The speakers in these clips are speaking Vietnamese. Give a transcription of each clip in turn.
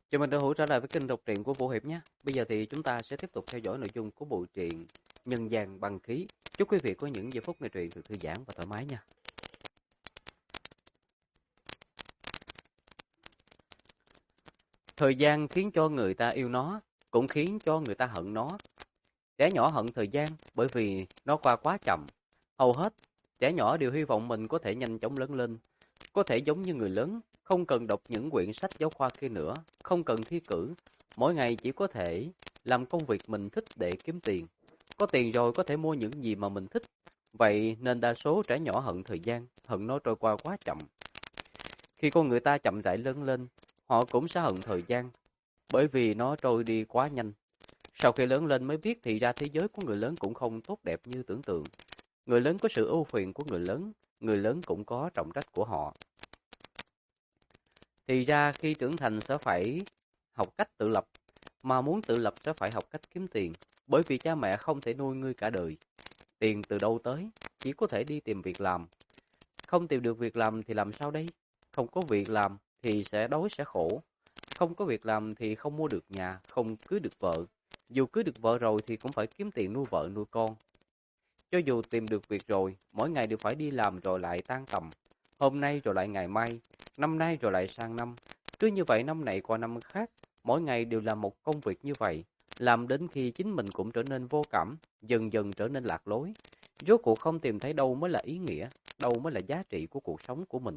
Chào mừng đã hữu trở lại với kênh đọc truyện của Vũ Hiệp nhé. Bây giờ thì chúng ta sẽ tiếp tục theo dõi nội dung của bộ truyện Nhân gian băng khí. Chúc quý vị có những giây phút nghe truyện được thư giãn và thoải mái nha. Thời gian khiến cho người ta yêu nó, cũng khiến cho người ta hận nó. Trẻ nhỏ hận thời gian bởi vì nó qua quá chậm. Hầu hết, trẻ nhỏ đều hy vọng mình có thể nhanh chóng lớn lên, có thể giống như người lớn, không cần đọc những quyển sách giáo khoa kia nữa, không cần thi cử, mỗi ngày chỉ có thể làm công việc mình thích để kiếm tiền. Có tiền rồi có thể mua những gì mà mình thích. Vậy nên đa số trẻ nhỏ hận thời gian, hận nó trôi qua quá chậm. Khi con người ta chậm rãi lớn lên, họ cũng sẽ hận thời gian, bởi vì nó trôi đi quá nhanh. Sau khi lớn lên mới biết thì ra thế giới của người lớn cũng không tốt đẹp như tưởng tượng. Người lớn có sự ưu phiền của người lớn cũng có trọng trách của họ. Thì ra khi trưởng thành sẽ phải học cách tự lập, mà muốn tự lập sẽ phải học cách kiếm tiền, bởi vì cha mẹ không thể nuôi ngươi cả đời. Tiền từ đâu tới, chỉ có thể đi tìm việc làm. Không tìm được việc làm thì làm sao đây? Không có việc làm thì sẽ đói sẽ khổ. Không có việc làm thì không mua được nhà, không cưới được vợ. Dù cưới được vợ rồi thì cũng phải kiếm tiền nuôi vợ nuôi con. Cho dù tìm được việc rồi, mỗi ngày đều phải đi làm rồi lại tan tầm. Hôm nay rồi lại ngày mai, năm nay rồi lại sang năm. Cứ như vậy năm này qua năm khác, mỗi ngày đều làm một công việc như vậy. Làm đến khi chính mình cũng trở nên vô cảm, dần dần trở nên lạc lối. Rốt cuộc không tìm thấy đâu mới là ý nghĩa, đâu mới là giá trị của cuộc sống của mình.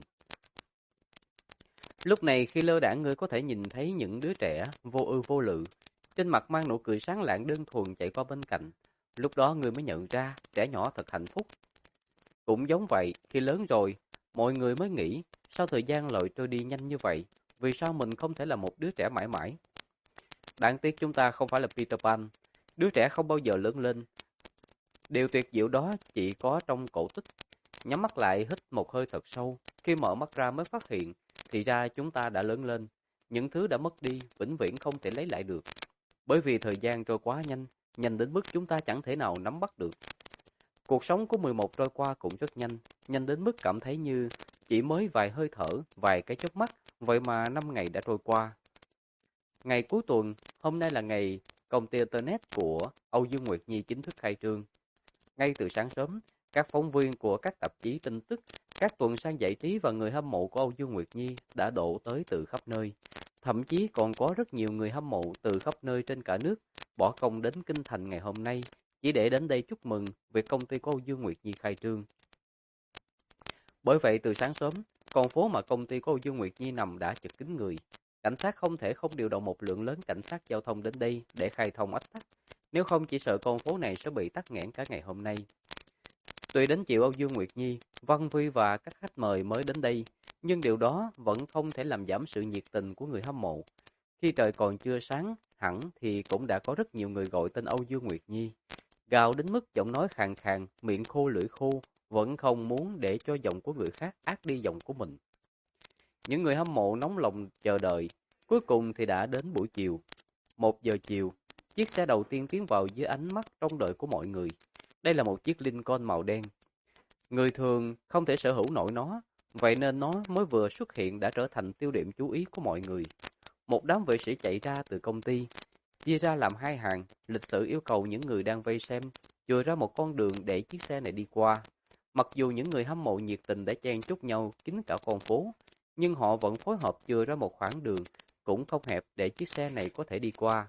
Lúc này khi lơ đãng ngươi có thể nhìn thấy những đứa trẻ vô ưu vô lự, trên mặt mang nụ cười sáng lạng đơn thuần chạy qua bên cạnh. Lúc đó ngươi mới nhận ra trẻ nhỏ thật hạnh phúc. Cũng giống vậy, khi lớn rồi, mọi người mới nghĩ sao thời gian lội trôi đi nhanh như vậy, vì sao mình không thể là một đứa trẻ mãi mãi. Đáng tiếc chúng ta không phải là Peter Pan, đứa trẻ không bao giờ lớn lên. Điều tuyệt diệu đó chỉ có trong cổ tích. Nhắm mắt lại hít một hơi thật sâu, khi mở mắt ra mới phát hiện, thì ra chúng ta đã lớn lên. Những thứ đã mất đi, vĩnh viễn không thể lấy lại được. Bởi vì thời gian trôi quá nhanh, nhanh đến mức chúng ta chẳng thể nào nắm bắt được. Cuộc sống của 11 trôi qua cũng rất nhanh, nhanh đến mức cảm thấy như chỉ mới vài hơi thở, vài cái chớp mắt, vậy mà 5 ngày đã trôi qua. Ngày cuối tuần, hôm nay là ngày công ty Internet của Âu Dương Nguyệt Nhi chính thức khai trương. Ngay từ sáng sớm, các phóng viên của các tạp chí tin tức, các tuần san giải trí và người hâm mộ của Âu Dương Nguyệt Nhi đã đổ tới từ khắp nơi. Thậm chí còn có rất nhiều người hâm mộ từ khắp nơi trên cả nước bỏ công đến Kinh Thành ngày hôm nay chỉ để đến đây chúc mừng việc công ty của Âu Dương Nguyệt Nhi khai trương. Bởi vậy từ sáng sớm, con phố mà công ty của Âu Dương Nguyệt Nhi nằm đã chật kín người. Cảnh sát không thể không điều động một lượng lớn cảnh sát giao thông đến đây để khai thông ách tắc. Nếu không chỉ sợ con phố này sẽ bị tắc nghẽn cả ngày hôm nay. Tuy đến chiều Âu Dương Nguyệt Nhi, Văn Vi và các khách mời mới đến đây, nhưng điều đó vẫn không thể làm giảm sự nhiệt tình của người hâm mộ. Khi trời còn chưa sáng hẳn thì cũng đã có rất nhiều người gọi tên Âu Dương Nguyệt Nhi. Gào đến mức giọng nói khàn khàn, miệng khô lưỡi khô, vẫn không muốn để cho giọng của người khác át đi giọng của mình. Những người hâm mộ nóng lòng chờ đợi, cuối cùng thì đã đến buổi chiều. 1 giờ chiều, chiếc xe đầu tiên tiến vào dưới ánh mắt trông đợi của mọi người. Đây là một chiếc Lincoln màu đen. Người thường không thể sở hữu nổi nó, vậy nên nó mới vừa xuất hiện đã trở thành tiêu điểm chú ý của mọi người. Một đám vệ sĩ chạy ra từ công ty, chia ra làm 2 hàng, lịch sự yêu cầu những người đang vây xem chừa ra một con đường để chiếc xe này đi qua. Mặc dù những người hâm mộ nhiệt tình đã chen chúc nhau kín cả con phố, nhưng họ vẫn phối hợp chừa ra một khoảng đường cũng không hẹp để chiếc xe này có thể đi qua.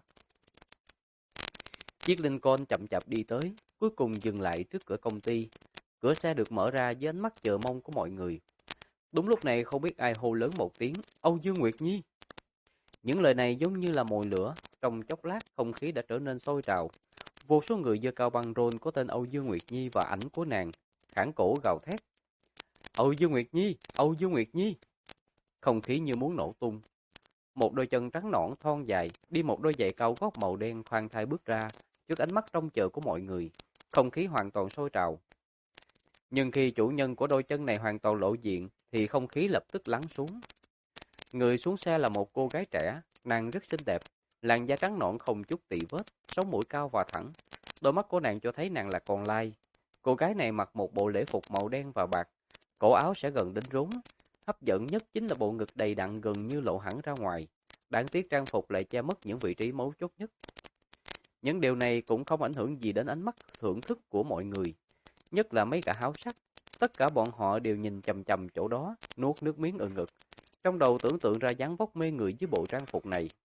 Chiếc Lincoln chậm chạp đi tới, cuối cùng dừng lại trước cửa công ty. Cửa xe được mở ra với ánh mắt chờ mong của mọi người. Đúng lúc này không biết ai hô lớn một tiếng, Âu Dương Nguyệt Nhi. Những lời này giống như là mồi lửa, trong chốc lát không khí đã trở nên sôi trào. Vô số người giơ cao băng rôn có tên Âu Dương Nguyệt Nhi và ảnh của nàng, khản cổ gào thét. Âu Dương Nguyệt Nhi, Âu Dương Nguyệt Nhi. Không khí như muốn nổ tung. Một đôi chân trắng nõn thon dài, đi một đôi giày cao gót màu đen khoan thai bước ra, trước ánh mắt trông chờ của mọi người. Không khí hoàn toàn sôi trào. Nhưng khi chủ nhân của đôi chân này hoàn toàn lộ diện, thì không khí lập tức lắng xuống. Người xuống xe là một cô gái trẻ, nàng rất xinh đẹp, làn da trắng nõn không chút tì vết, sống mũi cao và thẳng. Đôi mắt của nàng cho thấy nàng là con lai. Cô gái này mặc một bộ lễ phục màu đen và bạc, cổ áo sẽ gần đến rốn. Hấp dẫn nhất chính là bộ ngực đầy đặn gần như lộ hẳn ra ngoài. Đáng tiếc trang phục lại che mất những vị trí mấu chốt nhất. Những điều này cũng không ảnh hưởng gì đến ánh mắt thưởng thức của mọi người, nhất là mấy gã háo sắc. Tất cả bọn họ đều nhìn chằm chằm chỗ đó, nuốt nước miếng ở ngực, trong đầu tưởng tượng ra dáng vóc mê người dưới bộ trang phục này.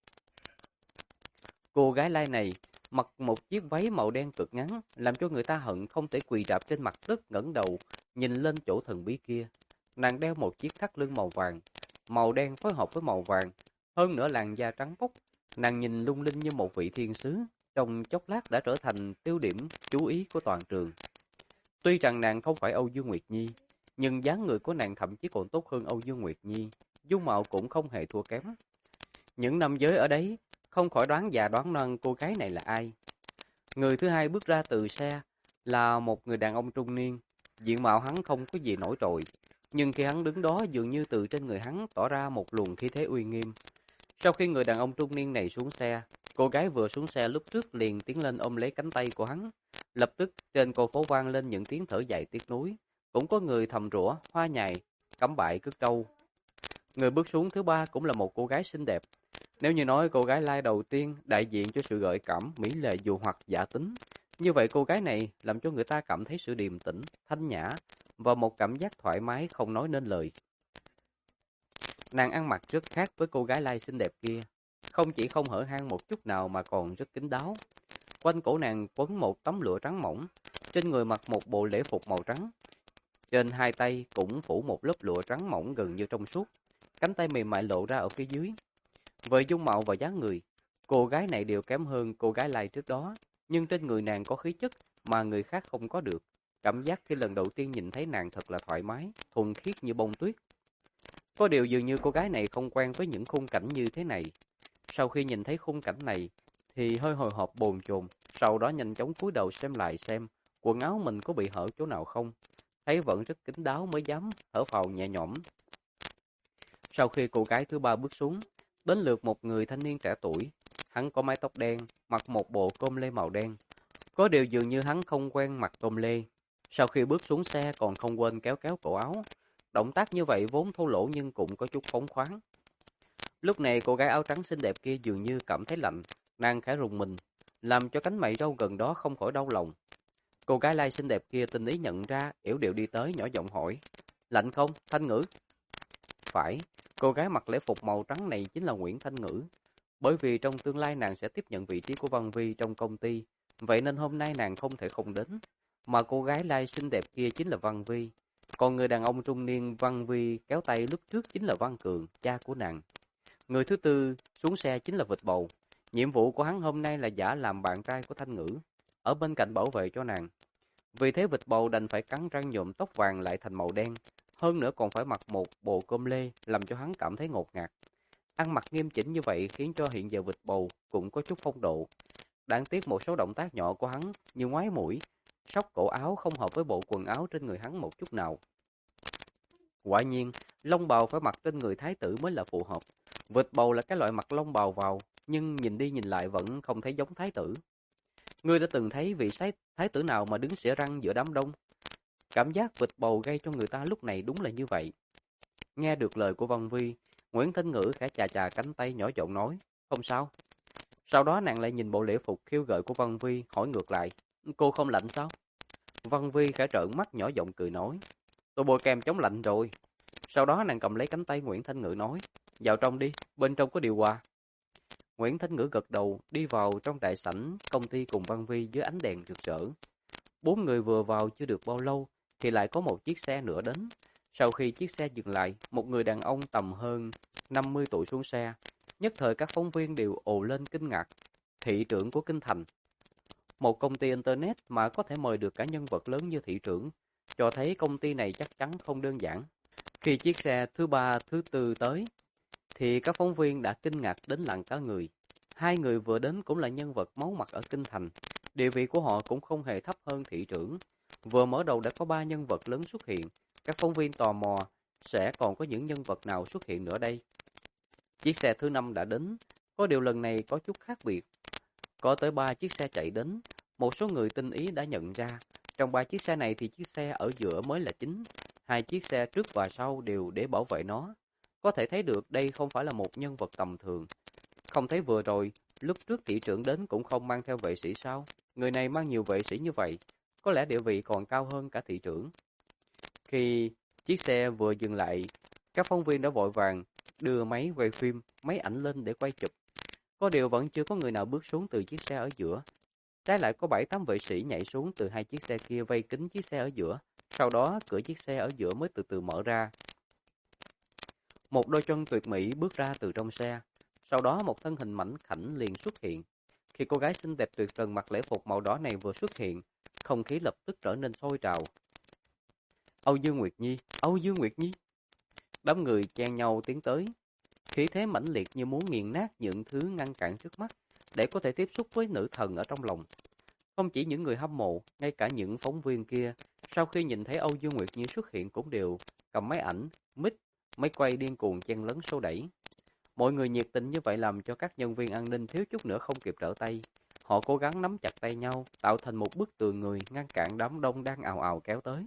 Cô gái lai này mặc một chiếc váy màu đen cực ngắn, làm cho người ta hận không thể quỳ rạp trên mặt đất ngẩng đầu, nhìn lên chỗ thần bí kia. Nàng đeo một chiếc thắt lưng màu đen phối hợp với màu vàng, hơn nữa làn da trắng bóc. Nàng nhìn lung linh như một vị thiên sứ, trong chốc lát đã trở thành tiêu điểm chú ý của toàn trường. Tuy rằng nàng không phải Âu Dương Nguyệt Nhi, nhưng dáng người của nàng thậm chí còn tốt hơn Âu Dương Nguyệt Nhi, dung mạo cũng không hề thua kém. Những nam giới ở đấy không khỏi đoán già đoán non cô gái này là ai. Người thứ hai bước ra từ xe là một người đàn ông trung niên, diện mạo hắn không có gì nổi trội, nhưng khi hắn đứng đó dường như từ trên người hắn tỏ ra một luồng khí thế uy nghiêm. Sau khi người đàn ông trung niên này xuống xe, cô gái vừa xuống xe lúc trước liền tiến lên ôm lấy cánh tay của hắn. Lập tức trên cầu phố vang lên những tiếng thở dài tiếc nuối, cũng có người thầm rủa hoa nhài, cắm bại cất trâu. Người bước xuống thứ ba cũng là một cô gái xinh đẹp. Nếu như nói cô gái lai đầu tiên đại diện cho sự gợi cảm, mỹ lệ dụ hoặc giả tính, như vậy cô gái này làm cho người ta cảm thấy sự điềm tĩnh, thanh nhã và một cảm giác thoải mái không nói nên lời. Nàng ăn mặc rất khác với cô gái lai xinh đẹp kia, không chỉ không hở hang một chút nào mà còn rất kín đáo. Quanh cổ nàng quấn một tấm lụa trắng mỏng, trên người mặc một bộ lễ phục màu trắng. Trên hai tay cũng phủ một lớp lụa trắng mỏng gần như trong suốt, cánh tay mềm mại lộ ra ở phía dưới. Về dung mạo và dáng người, cô gái này đều kém hơn cô gái lai trước đó, nhưng trên người nàng có khí chất mà người khác không có được. Cảm giác khi lần đầu tiên nhìn thấy nàng thật là thoải mái, thuần khiết như bông tuyết. Có điều dường như cô gái này không quen với những khung cảnh như thế này. Sau khi nhìn thấy khung cảnh này thì hơi hồi hộp bồn chồn, sau đó nhanh chóng cúi đầu xem lại xem quần áo mình có bị hở chỗ nào không. Thấy vẫn rất kín đáo mới dám thở phào nhẹ nhõm. Sau khi cô gái thứ ba bước xuống, đến lượt một người thanh niên trẻ tuổi. Hắn có mái tóc đen, mặc một bộ com lê màu đen. Có điều dường như hắn không quen mặc com lê. Sau khi bước xuống xe còn không quên kéo kéo cổ áo. Động tác như vậy vốn thô lỗ nhưng cũng có chút phóng khoáng. Lúc này cô gái áo trắng xinh đẹp kia dường như cảm thấy lạnh, nàng khẽ rùng mình, làm cho cánh mày râu gần đó không khỏi đau lòng. Cô gái lai xinh đẹp kia tinh ý nhận ra, yểu điệu đi tới nhỏ giọng hỏi, lạnh không, Thanh Ngữ? Phải, cô gái mặc lễ phục màu trắng này chính là Nguyễn Thanh Ngữ. Bởi vì trong tương lai nàng sẽ tiếp nhận vị trí của Văn Vi trong công ty, vậy nên hôm nay nàng không thể không đến. Mà cô gái lai xinh đẹp kia chính là Văn Vi. Còn người đàn ông trung niên Văn Vi kéo tay lúc trước chính là Văn Cường, cha của nàng. Người thứ tư xuống xe chính là Vịt Bầu. Nhiệm vụ của hắn hôm nay là giả làm bạn trai của Thanh Ngữ, ở bên cạnh bảo vệ cho nàng. Vì thế Vịt Bầu đành phải cắn răng nhuộm tóc vàng lại thành màu đen, hơn nữa còn phải mặc một bộ com lê làm cho hắn cảm thấy ngột ngạt. Ăn mặc nghiêm chỉnh như vậy khiến cho hiện giờ Vịt Bầu cũng có chút phong độ. Đáng tiếc một số động tác nhỏ của hắn như ngoái mũi, xốc cổ áo không hợp với bộ quần áo trên người hắn một chút nào. Quả nhiên, lông bào phải mặc trên người thái tử mới là phù hợp. Vịt Bầu là cái loại mặc lông bào vào, nhưng nhìn đi nhìn lại vẫn không thấy giống thái tử. Ngươi đã từng thấy vị thái tử nào mà đứng xỉa răng giữa đám đông? Cảm giác Vịt Bầu gây cho người ta lúc này đúng là như vậy. Nghe được lời của Văn Vi, Nguyễn Thanh Ngữ khẽ chà chà cánh tay nhỏ giọng nói, không sao. Sau đó nàng lại nhìn bộ lễ phục khiêu gợi của Văn Vi, hỏi ngược lại, cô không lạnh sao? Văn Vi khẽ trợn mắt nhỏ giọng cười nói, tôi bôi kem chống lạnh rồi. Sau đó nàng cầm lấy cánh tay Nguyễn Thanh Ngữ nói, vào trong đi, bên trong có điều hòa. Nguyễn Thanh Ngữ gật đầu, đi vào trong đại sảnh công ty cùng Văn Vi dưới ánh đèn rực rỡ. Bốn người vừa vào chưa được bao lâu, thì lại có một chiếc xe nữa đến. Sau khi chiếc xe dừng lại, một người đàn ông tầm hơn 50 tuổi xuống xe. Nhất thời các phóng viên đều ồ lên kinh ngạc. Thị trưởng của Kinh Thành. Một công ty Internet mà có thể mời được cả nhân vật lớn như thị trưởng, cho thấy công ty này chắc chắn không đơn giản. Khi chiếc xe thứ ba, thứ tư tới, thì các phóng viên đã kinh ngạc đến lặng cả người. Hai người vừa đến cũng là nhân vật máu mặt ở Kinh Thành. Địa vị của họ cũng không hề thấp hơn thị trưởng. Vừa mở đầu đã có ba nhân vật lớn xuất hiện. Các phóng viên tò mò sẽ còn có những nhân vật nào xuất hiện nữa đây. Chiếc xe thứ năm đã đến. Có điều lần này có chút khác biệt. Có tới 3 chiếc xe chạy đến. Một số người tinh ý đã nhận ra. Trong 3 chiếc xe này thì chiếc xe ở giữa mới là chính. 2 chiếc xe trước và sau đều để bảo vệ nó. Có thể thấy được đây không phải là một nhân vật tầm thường. Không thấy vừa rồi, lúc trước thị trưởng đến cũng không mang theo vệ sĩ sao? Người này mang nhiều vệ sĩ như vậy, có lẽ địa vị còn cao hơn cả thị trưởng. Khi chiếc xe vừa dừng lại, các phóng viên đã vội vàng đưa máy quay phim, máy ảnh lên để quay chụp. Có điều vẫn chưa có người nào bước xuống từ chiếc xe ở giữa. Trái lại có 7-8 vệ sĩ nhảy xuống từ hai chiếc xe kia vây kín chiếc xe ở giữa. Sau đó cửa chiếc xe ở giữa mới từ từ mở ra. Một đôi chân tuyệt mỹ bước ra từ trong xe. Sau đó một thân hình mảnh khảnh liền xuất hiện. Khi cô gái xinh đẹp tuyệt trần mặc lễ phục màu đỏ này vừa xuất hiện, không khí lập tức trở nên sôi trào. Âu Dương Nguyệt Nhi, Âu Dương Nguyệt Nhi. Đám người chen nhau tiến tới. Khí thế mãnh liệt như muốn nghiền nát những thứ ngăn cản trước mắt, để có thể tiếp xúc với nữ thần ở trong lòng. Không chỉ những người hâm mộ, ngay cả những phóng viên kia, sau khi nhìn thấy Âu Dương Nguyệt Nhi xuất hiện cũng đều cầm máy ảnh, mic, máy quay điên cuồng chen lấn xô đẩy. Mọi người nhiệt tình như vậy làm cho các nhân viên an ninh thiếu chút nữa không kịp trở tay. Họ cố gắng nắm chặt tay nhau, tạo thành một bức tường người ngăn cản đám đông đang ào ào kéo tới.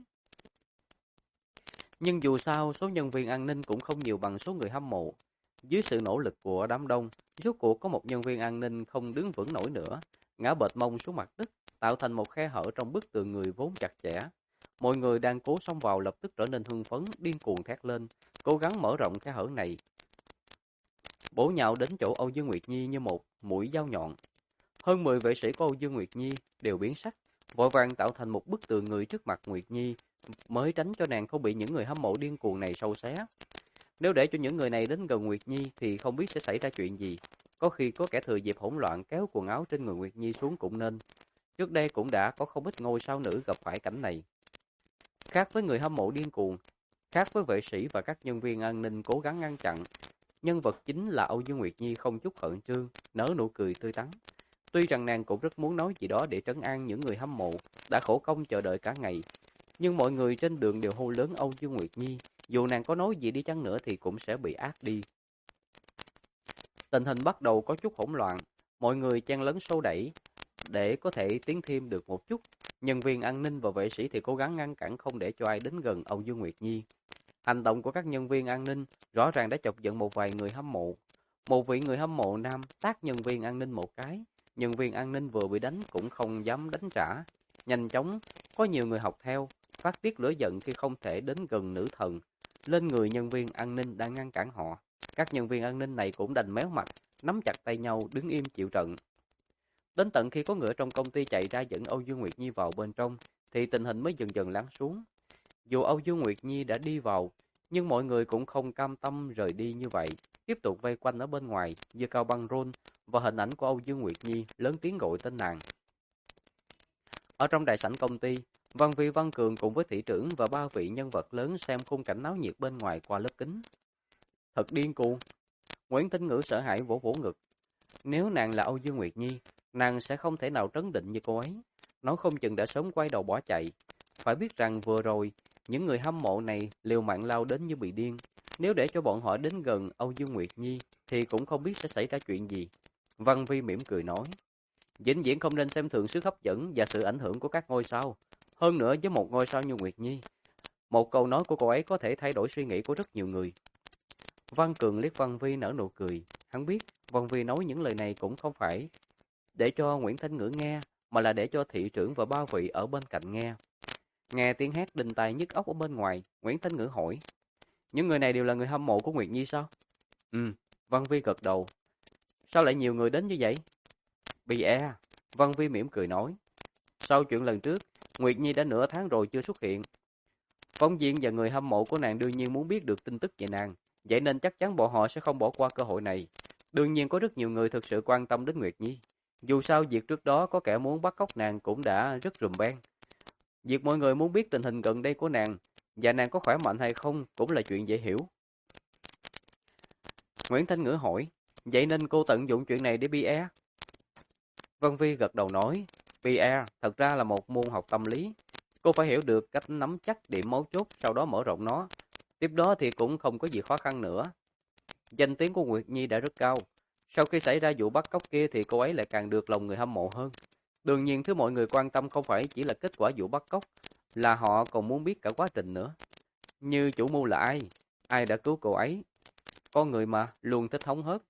Nhưng dù sao, số nhân viên an ninh cũng không nhiều bằng số người hâm mộ. Dưới sự nỗ lực của đám đông, rốt cuộc có một nhân viên an ninh không đứng vững nổi nữa, ngã bệt mông xuống mặt đất, tạo thành một khe hở trong bức tường người vốn chặt chẽ. Mọi người đang cố xông vào lập tức trở nên hưng phấn, điên cuồng thét lên, cố gắng mở rộng khe hở này. Bổ nhào đến chỗ Âu Dương Nguyệt Nhi như một mũi dao nhọn. Hơn 10 vệ sĩ của Âu Dương Nguyệt Nhi đều biến sắc, vội vàng tạo thành một bức tường người trước mặt Nguyệt Nhi, mới tránh cho nàng không bị những người hâm mộ điên cuồng này sâu xé. Nếu để cho những người này đến gần Nguyệt Nhi thì không biết sẽ xảy ra chuyện gì. Có khi có kẻ thừa dịp hỗn loạn kéo quần áo trên người Nguyệt Nhi xuống cũng nên. Trước đây cũng đã có không ít ngôi sao nữ gặp phải cảnh này. Khác với người hâm mộ điên cuồng, khác với vệ sĩ và các nhân viên an ninh cố gắng ngăn chặn, nhân vật chính là Âu Dương Nguyệt Nhi không chút khẩn trương, nở nụ cười tươi tắn. Tuy rằng nàng cũng rất muốn nói gì đó để trấn an những người hâm mộ đã khổ công chờ đợi cả ngày, nhưng mọi người trên đường đều hô lớn Âu Dương Nguyệt Nhi, dù nàng có nói gì đi chăng nữa thì cũng sẽ bị át đi. Tình hình bắt đầu có chút hỗn loạn, mọi người chen lấn xô đẩy để có thể tiến thêm được một chút. Nhân viên an ninh và vệ sĩ thì cố gắng ngăn cản không để cho ai đến gần Âu Dương Nguyệt Nhi. Hành động của các nhân viên an ninh rõ ràng đã chọc giận một vài người hâm mộ. Một vị người hâm mộ nam tát nhân viên an ninh một cái. Nhân viên an ninh vừa bị đánh cũng không dám đánh trả. Nhanh chóng, có nhiều người học theo, phát tiết lửa giận khi không thể đến gần nữ thần, lên người nhân viên an ninh đang ngăn cản họ. Các nhân viên an ninh này cũng đành méo mặt, nắm chặt tay nhau đứng im chịu trận. Đến tận khi có người ở trong công ty chạy ra dẫn Âu Dương Nguyệt Nhi vào bên trong, thì tình hình mới dần dần lắng xuống. Dù Âu Dương Nguyệt Nhi đã đi vào, nhưng mọi người cũng không cam tâm rời đi như vậy, tiếp tục vây quanh ở bên ngoài, giơ cao băng rôn và hình ảnh của Âu Dương Nguyệt Nhi lớn tiếng gọi tên nàng. Ở trong đại sảnh công ty, Văn Vi Văn Cường cùng với thị trưởng và 3 vị nhân vật lớn xem khung cảnh náo nhiệt bên ngoài qua lớp kính. Thật điên cuồng. Nguyễn Tinh Ngữ sợ hãi vỗ vỗ ngực. Nếu nàng là Âu Dương Nguyệt Nhi, nàng sẽ không thể nào trấn định như cô ấy. Nó không chừng đã sớm quay đầu bỏ chạy. Phải biết rằng vừa rồi, những người hâm mộ này liều mạng lao đến như bị điên. Nếu để cho bọn họ đến gần Âu Dương Nguyệt Nhi, thì cũng không biết sẽ xảy ra chuyện gì. Văn Vi mỉm cười nói. Vĩnh viễn không nên xem thường sức hấp dẫn và sự ảnh hưởng của các ngôi sao. Hơn nữa với một ngôi sao như Nguyệt Nhi, một câu nói của cô ấy có thể thay đổi suy nghĩ của rất nhiều người. Văn Cường liếc Văn Vi nở nụ cười. Hắn biết Văn Vi nói những lời này cũng không phải để cho Nguyễn Thanh Ngữ nghe, mà là để cho thị trưởng và 3 vị ở bên cạnh nghe. Nghe tiếng hét đinh tai nhức óc ở bên ngoài, Nguyễn Thanh Ngữ hỏi. Những người này đều là người hâm mộ của Nguyệt Nhi sao? Văn Vi gật đầu. Sao lại nhiều người đến như vậy? Pierre, Văn Vi mỉm cười nói. Sau chuyện lần trước, Nguyệt Nhi đã nửa tháng rồi chưa xuất hiện. Phóng viên và người hâm mộ của nàng đương nhiên muốn biết được tin tức về nàng, vậy nên chắc chắn bọn họ sẽ không bỏ qua cơ hội này. Đương nhiên có rất nhiều người thực sự quan tâm đến Nguyệt Nhi. Dù sao việc trước đó có kẻ muốn bắt cóc nàng cũng đã rất rùm beng. Việc mọi người muốn biết tình hình gần đây của nàng và nàng có khỏe mạnh hay không cũng là chuyện dễ hiểu. Nguyễn Thanh Ngữ hỏi, vậy nên cô tận dụng chuyện này để Pierre? Vân Vi gật đầu nói, Pierre thật ra là một môn học tâm lý. Cô phải hiểu được cách nắm chắc điểm mấu chốt, sau đó mở rộng nó. Tiếp đó thì cũng không có gì khó khăn nữa. Danh tiếng của Nguyệt Nhi đã rất cao. Sau khi xảy ra vụ bắt cóc kia thì cô ấy lại càng được lòng người hâm mộ hơn. Đương nhiên thứ mọi người quan tâm không phải chỉ là kết quả vụ bắt cóc, là họ còn muốn biết cả quá trình nữa. Như chủ mưu là ai? Ai đã cứu cô ấy? Con người mà, luôn thích hóng hớt.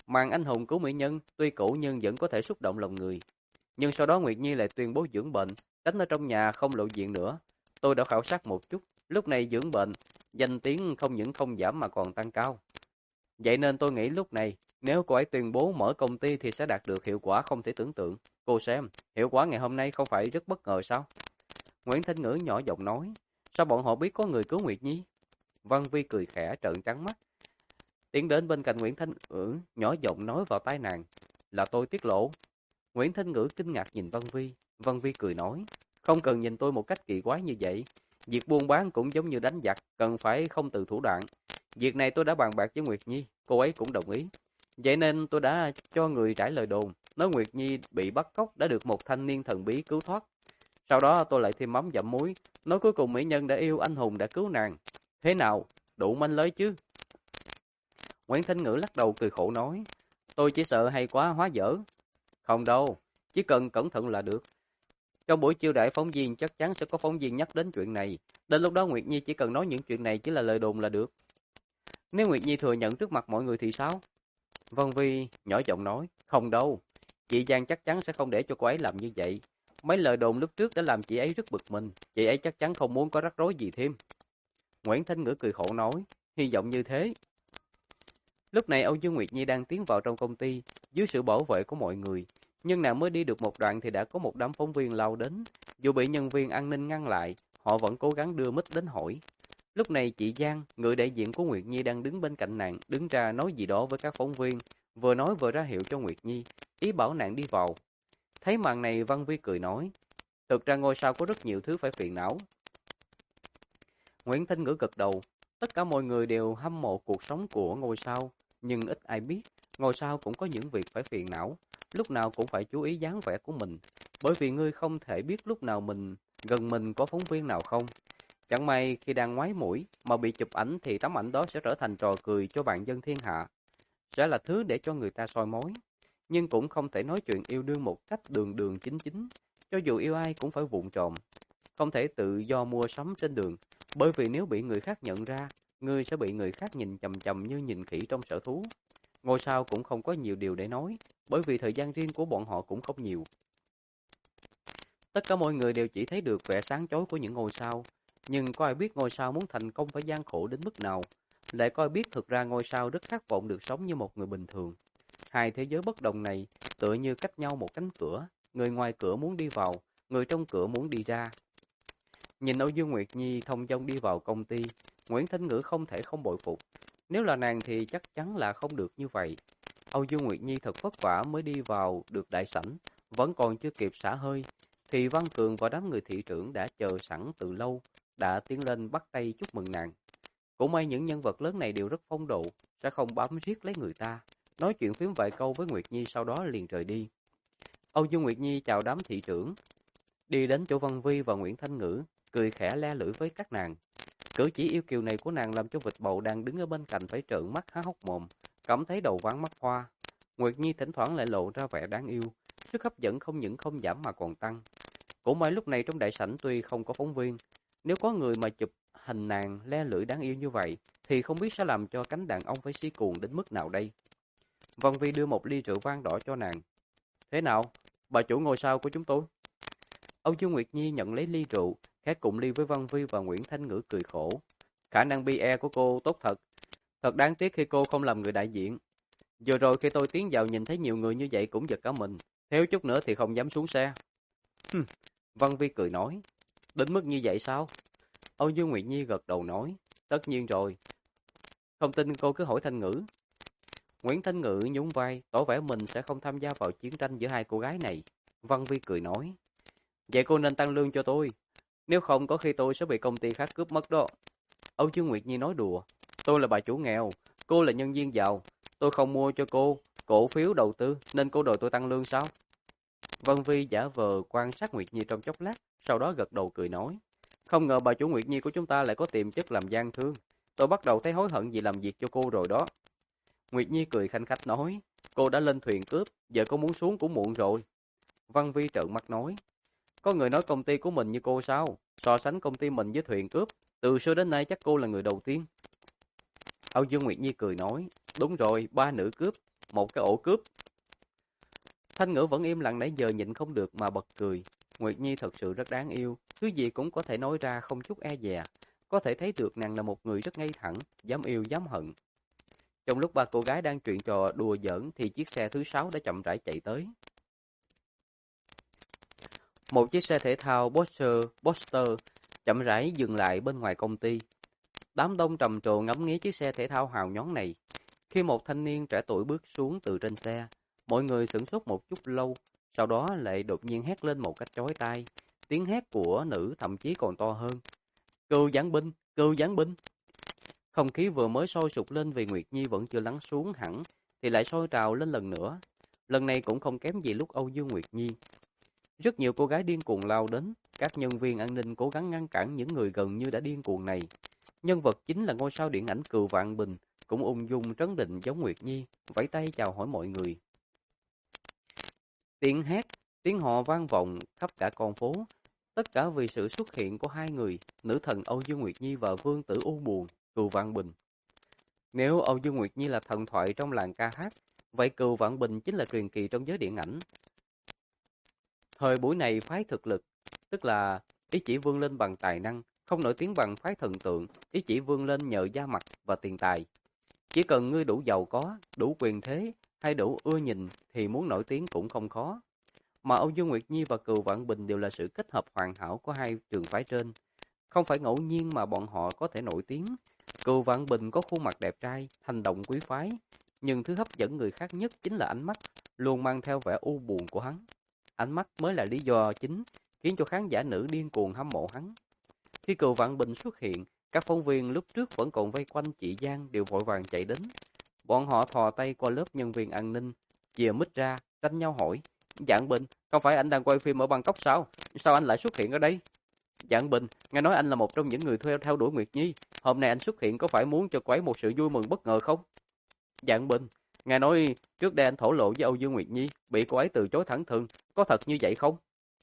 Màn anh hùng cứu mỹ nhân, tuy cũ nhưng vẫn có thể xúc động lòng người. Nhưng sau đó Nguyệt Nhi lại tuyên bố dưỡng bệnh, tránh ở trong nhà không lộ diện nữa. Tôi đã khảo sát một chút, lúc này dưỡng bệnh, danh tiếng không những không giảm mà còn tăng cao. Vậy nên tôi nghĩ lúc này, nếu cô ấy tuyên bố mở công ty thì sẽ đạt được hiệu quả không thể tưởng tượng. Cô xem, hiệu quả ngày hôm nay không phải rất bất ngờ sao? Nguyễn Thanh Ngữ nhỏ giọng nói, sao bọn họ biết có người cứu Nguyệt Nhi? Văn Vi cười khẽ trợn trắng mắt, tiến đến bên cạnh Nguyễn Thanh Ngữ, nhỏ giọng nói vào tai nàng, là tôi tiết lộ. Nguyễn Thanh Ngữ kinh ngạc nhìn Văn Vi cười nói, không cần nhìn tôi một cách kỳ quái như vậy. Việc buôn bán cũng giống như đánh giặc, cần phải không từ thủ đoạn. Việc này tôi đã bàn bạc với Nguyệt Nhi, cô ấy cũng đồng ý. Vậy nên tôi đã cho người trải lời đồn, nói Nguyệt Nhi bị bắt cóc đã được một thanh niên thần bí cứu thoát. Sau đó tôi lại thêm mắm dặm muối, nói cuối cùng mỹ nhân đã yêu anh hùng đã cứu nàng. Thế nào, đủ manh lới chứ? Nguyễn Thanh Ngữ lắc đầu cười khổ nói, tôi chỉ sợ hay quá hóa dở. Không đâu, chỉ cần cẩn thận là được. Trong buổi chiêu đãi phóng viên chắc chắn sẽ có phóng viên nhắc đến chuyện này. Đến lúc đó Nguyệt Nhi chỉ cần nói những chuyện này chỉ là lời đồn là được. Nếu Nguyệt Nhi thừa nhận trước mặt mọi người thì sao? Vân Vi nhỏ giọng nói, không đâu. Chị Giang chắc chắn sẽ không để cho cô ấy làm như vậy. Mấy lời đồn lúc trước đã làm chị ấy rất bực mình. Chị ấy chắc chắn không muốn có rắc rối gì thêm. Nguyễn Thanh Ngữ cười khổ nói, hy vọng như thế. Lúc này Âu Dương Nguyệt Nhi đang tiến vào trong công ty, dưới sự bảo vệ của mọi người. Nhưng nàng mới đi được một đoạn thì đã có một đám phóng viên lao đến. Dù bị nhân viên an ninh ngăn lại, họ vẫn cố gắng đưa mic đến hỏi. Lúc này chị Giang, người đại diện của Nguyệt Nhi đang đứng bên cạnh nàng, đứng ra nói gì đó với các phóng viên, vừa nói vừa ra hiệu cho Nguyệt Nhi, ý bảo nàng đi vào. Thấy màn này Văn Vi cười nói, thực ra ngôi sao có rất nhiều thứ phải phiền não. Nguyễn Thanh Ngữ gật đầu, tất cả mọi người đều hâm mộ cuộc sống của ngôi sao, nhưng ít ai biết, ngôi sao cũng có những việc phải phiền não, lúc nào cũng phải chú ý dáng vẻ của mình, bởi vì ngươi không thể biết lúc nào gần mình có phóng viên nào không. Chẳng may khi đang ngoái mũi mà bị chụp ảnh thì tấm ảnh đó sẽ trở thành trò cười cho bạn dân thiên hạ, sẽ là thứ để cho người ta soi mói. Nhưng cũng không thể nói chuyện yêu đương một cách đường đường chính chính, cho dù yêu ai cũng phải vụng trộm, không thể tự do mua sắm trên đường, bởi vì nếu bị người khác nhận ra, ngươi sẽ bị người khác nhìn chằm chằm như nhìn khỉ trong sở thú. Ngôi sao cũng không có nhiều điều để nói, bởi vì thời gian riêng của bọn họ cũng không nhiều. Tất cả mọi người đều chỉ thấy được vẻ sáng chói của những ngôi sao, nhưng có ai biết ngôi sao muốn thành công phải gian khổ đến mức nào, lại có ai biết thực ra ngôi sao rất khát vọng được sống như một người bình thường. Hai thế giới bất đồng này tựa như cách nhau một cánh cửa, người ngoài cửa muốn đi vào, người trong cửa muốn đi ra. Nhìn Âu Dương Nguyệt Nhi thông dong đi vào công ty, Nguyễn Thanh Ngữ không thể không bội phục. Nếu là nàng thì chắc chắn là không được như vậy. Âu Dương Nguyệt Nhi thật vất vả mới đi vào được đại sảnh, vẫn còn chưa kịp xả hơi, thì Văn Cường và đám người thị trưởng đã chờ sẵn từ lâu, đã tiến lên bắt tay chúc mừng nàng. Cũng may những nhân vật lớn này đều rất phong độ, sẽ không bám riết lấy người ta, nói chuyện phím vài câu với Nguyệt Nhi sau đó liền rời đi. Âu Dương Nguyệt Nhi chào đám thị trưởng, đi đến chỗ Văn Vi và Nguyễn Thanh Ngữ, cười khẽ le lưỡi với các nàng. Cử chỉ yêu kiều này của nàng làm cho vịt bầu đang đứng ở bên cạnh phải trợn mắt há hốc mồm, cảm thấy đầu váng mắt hoa. Nguyệt Nhi thỉnh thoảng lại lộ ra vẻ đáng yêu, sức hấp dẫn không những không giảm mà còn tăng. Cũng may lúc này trong đại sảnh tuy không có phóng viên, nếu có người mà chụp hình nàng le lưỡi đáng yêu như vậy, thì không biết sẽ làm cho cánh đàn ông phải si cuồng đến mức nào đây. Văn Vi đưa một ly rượu vang đỏ cho nàng. Thế nào, bà chủ ngôi sao của chúng tôi? Âu Dương Nguyệt Nhi nhận lấy ly rượu, khẽ cụng ly với Văn Vi và Nguyễn Thanh Ngữ cười khổ. Khả năng PR của cô tốt thật. Thật đáng tiếc khi cô không làm người đại diện. Vừa rồi khi tôi tiến vào nhìn thấy nhiều người như vậy cũng giật cả mình. Thiếu chút nữa thì không dám xuống xe. Văn Vi cười nói. Đến mức như vậy sao? Âu Dương Nguyệt Nhi gật đầu nói. Tất nhiên rồi. Không tin cô cứ hỏi Thanh Ngữ. Nguyễn Thanh Ngữ nhún vai, tỏ vẻ mình sẽ không tham gia vào chiến tranh giữa hai cô gái này. Văn Vi cười nói. Vậy cô nên tăng lương cho tôi. Nếu không có khi tôi sẽ bị công ty khác cướp mất đó. Âu Dương Nguyệt Nhi nói đùa. Tôi là bà chủ nghèo, cô là nhân viên giàu. Tôi không mua cho cô cổ phiếu đầu tư, nên cô đòi tôi tăng lương sao? Vân Vi giả vờ quan sát Nguyệt Nhi trong chốc lát, sau đó gật đầu cười nói. Không ngờ bà chủ Nguyệt Nhi của chúng ta lại có tiềm chất làm gian thương. Tôi bắt đầu thấy hối hận vì làm việc cho cô rồi đó. Nguyệt Nhi cười khanh khách nói. Cô đã lên thuyền cướp, giờ cô muốn xuống cũng muộn rồi. Vân Vi trợn mắt nói. Có người nói công ty của mình như cô sao? So sánh công ty mình với thuyền cướp, từ xưa đến nay chắc cô là người đầu tiên. Âu Dương Nguyệt Nhi cười nói, đúng rồi, 3 nữ cướp, một cái ổ cướp. Thanh Ngữ vẫn im lặng nãy giờ nhịn không được mà bật cười. Nguyệt Nhi thật sự rất đáng yêu, thứ gì cũng có thể nói ra không chút e dè. Có thể thấy được nàng là một người rất ngây thẳng, dám yêu dám hận. Trong lúc ba cô gái đang chuyện trò đùa giỡn thì chiếc xe thứ 6 đã chậm rãi chạy tới. Một chiếc xe thể thao Boxster chậm rãi dừng lại bên ngoài công ty. Đám đông trầm trồ ngắm nghía chiếc xe thể thao hào nhoáng này. Khi một thanh niên trẻ tuổi bước xuống từ trên xe, mọi người sửng sốt một chút lâu, sau đó lại đột nhiên hét lên một cách chói tai. Tiếng hét của nữ thậm chí còn to hơn. Cừu giáng binh, cừu giáng binh. Không khí vừa mới sôi sục lên vì Nguyệt Nhi vẫn chưa lắng xuống hẳn, thì lại sôi trào lên lần nữa. Lần này cũng không kém gì lúc Âu Dương Nguyệt Nhi. Rất nhiều cô gái điên cuồng lao đến, các nhân viên an ninh cố gắng ngăn cản những người gần như đã điên cuồng này. Nhân vật chính là ngôi sao điện ảnh Cừu Vạn Bình, cũng ung dung trấn định giống Nguyệt Nhi, vẫy tay chào hỏi mọi người. Tiếng hét, tiếng hò vang vọng khắp cả con phố, tất cả vì sự xuất hiện của hai người, nữ thần Âu Dương Nguyệt Nhi và vương tử U Buồn, Cừu Vạn Bình. Nếu Âu Dương Nguyệt Nhi là thần thoại trong làng ca hát, vậy Cừu Vạn Bình chính là truyền kỳ trong giới điện ảnh. Thời buổi này phái thực lực, tức là ý chỉ vươn lên bằng tài năng, không nổi tiếng bằng phái thần tượng, ý chỉ vươn lên nhờ da mặt và tiền tài. Chỉ cần ngươi đủ giàu có, đủ quyền thế hay đủ ưa nhìn thì muốn nổi tiếng cũng không khó. Mà Âu Dương Nguyệt Nhi và Cừu Vạn Bình đều là sự kết hợp hoàn hảo của hai trường phái trên. Không phải ngẫu nhiên mà bọn họ có thể nổi tiếng. Cừu Vạn Bình có khuôn mặt đẹp trai, hành động quý phái, nhưng thứ hấp dẫn người khác nhất chính là ánh mắt, luôn mang theo vẻ u buồn của hắn. Ánh mắt mới là lý do chính khiến cho khán giả nữ điên cuồng hâm mộ hắn. Khi Cừu Vạn Bình xuất hiện, các phóng viên lúc trước vẫn còn vây quanh chị Giang đều vội vàng chạy đến. Bọn họ thò tay qua lớp nhân viên an ninh, chìa mic ra, tranh nhau hỏi: Vạn Bình, không phải anh đang quay phim ở Bangkok sao? Sao anh lại xuất hiện ở đây? Vạn Bình, nghe nói anh là một trong những người theo đuổi Nguyệt Nhi. Hôm nay anh xuất hiện có phải muốn cho cô ấy một sự vui mừng bất ngờ không? Vạn Bình, nghe nói trước đây anh thổ lộ với Âu Dương Nguyệt Nhi, bị cô ấy từ chối thẳng thừng, có thật như vậy không?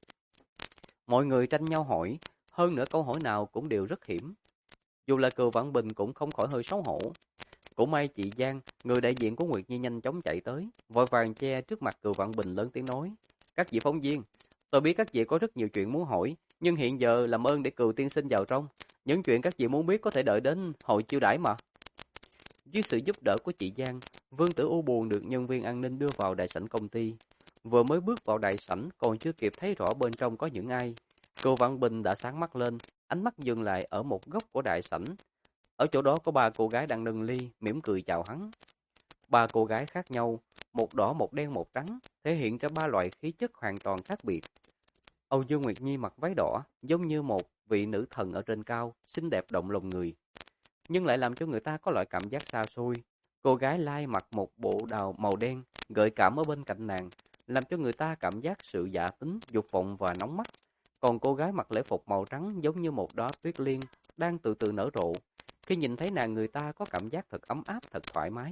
Mọi người tranh nhau hỏi, hơn nữa câu hỏi nào cũng đều rất hiểm. Dù là Cừu Vạn Bình cũng không khỏi hơi xấu hổ. Cũng may chị Giang, người đại diện của Nguyệt Nhi nhanh chóng chạy tới, vội vàng che trước mặt Cừu Vạn Bình lớn tiếng nói: Các vị phóng viên, tôi biết các vị có rất nhiều chuyện muốn hỏi, nhưng hiện giờ làm ơn để Cừu tiên sinh vào trong. Những chuyện các vị muốn biết có thể đợi đến hội chiêu đãi mà. Dưới sự giúp đỡ của chị Giang, Vương Tử U Buồn được nhân viên an ninh đưa vào đại sảnh công ty. Vừa mới bước vào đại sảnh còn chưa kịp thấy rõ bên trong có những ai, Cừu Vạn Bình đã sáng mắt lên, ánh mắt dừng lại ở một góc của đại sảnh. Ở chỗ đó có ba cô gái đang nâng ly, mỉm cười chào hắn. Ba cô gái khác nhau, một đỏ, một đen, một trắng, thể hiện ra ba loại khí chất hoàn toàn khác biệt. Âu Dương Nguyệt Nhi mặc váy đỏ, giống như một vị nữ thần ở trên cao, xinh đẹp động lòng người, nhưng lại làm cho người ta có loại cảm giác xa xôi. Cô gái Lai mặc một bộ đào màu đen, gợi cảm ở bên cạnh nàng, làm cho người ta cảm giác sự giả tính, dục vọng và nóng mắt. Còn cô gái mặc lễ phục màu trắng giống như một đóa tuyết liên đang từ từ nở rộ. Khi nhìn thấy nàng, người ta có cảm giác thật ấm áp, thật thoải mái.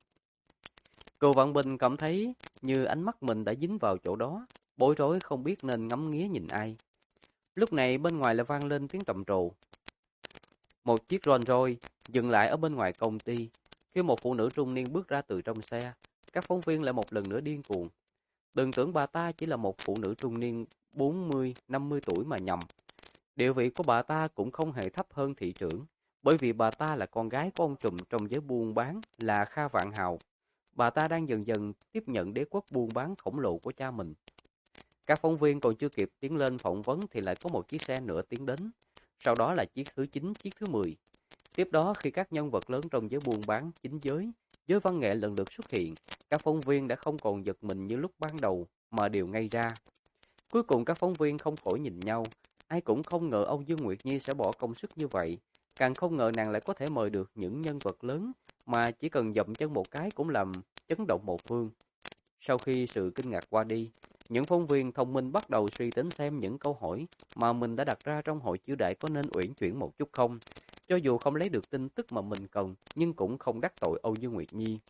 Cừu Vạn Bình cảm thấy như ánh mắt mình đã dính vào chỗ đó, bối rối không biết nên ngắm nghía nhìn ai. Lúc này bên ngoài lại vang lên tiếng trầm trồ. Một chiếc Rolls Royce dừng lại ở bên ngoài công ty. Khi một phụ nữ trung niên bước ra từ trong xe, các phóng viên lại một lần nữa điên cuồng. Đừng tưởng bà ta chỉ là một phụ nữ trung niên 40, 50 tuổi mà nhầm. Địa vị của bà ta cũng không hề thấp hơn thị trưởng, bởi vì bà ta là con gái của ông trùm trong giới buôn bán là Kha Vạn Hào. Bà ta đang dần dần tiếp nhận đế quốc buôn bán khổng lồ của cha mình. Các phóng viên còn chưa kịp tiến lên phỏng vấn thì lại có một chiếc xe nữa tiến đến. Sau đó là chiếc thứ 9, chiếc thứ 10. Tiếp đó khi các nhân vật lớn trong giới buôn bán, chính giới, giới văn nghệ lần lượt xuất hiện, các phóng viên đã không còn giật mình như lúc ban đầu mà đều ngây ra. Cuối cùng các phóng viên không khỏi nhìn nhau, ai cũng không ngờ Âu Dương Nguyệt Nhi sẽ bỏ công sức như vậy, càng không ngờ nàng lại có thể mời được những nhân vật lớn mà chỉ cần dậm chân một cái cũng làm chấn động một phương. Sau khi sự kinh ngạc qua đi, những phóng viên thông minh bắt đầu suy tính xem những câu hỏi mà mình đã đặt ra trong hội chiếu đãi có nên uyển chuyển một chút không. Cho dù không lấy được tin tức mà mình cần, nhưng cũng không đắc tội Âu Dương Nguyệt Nhi.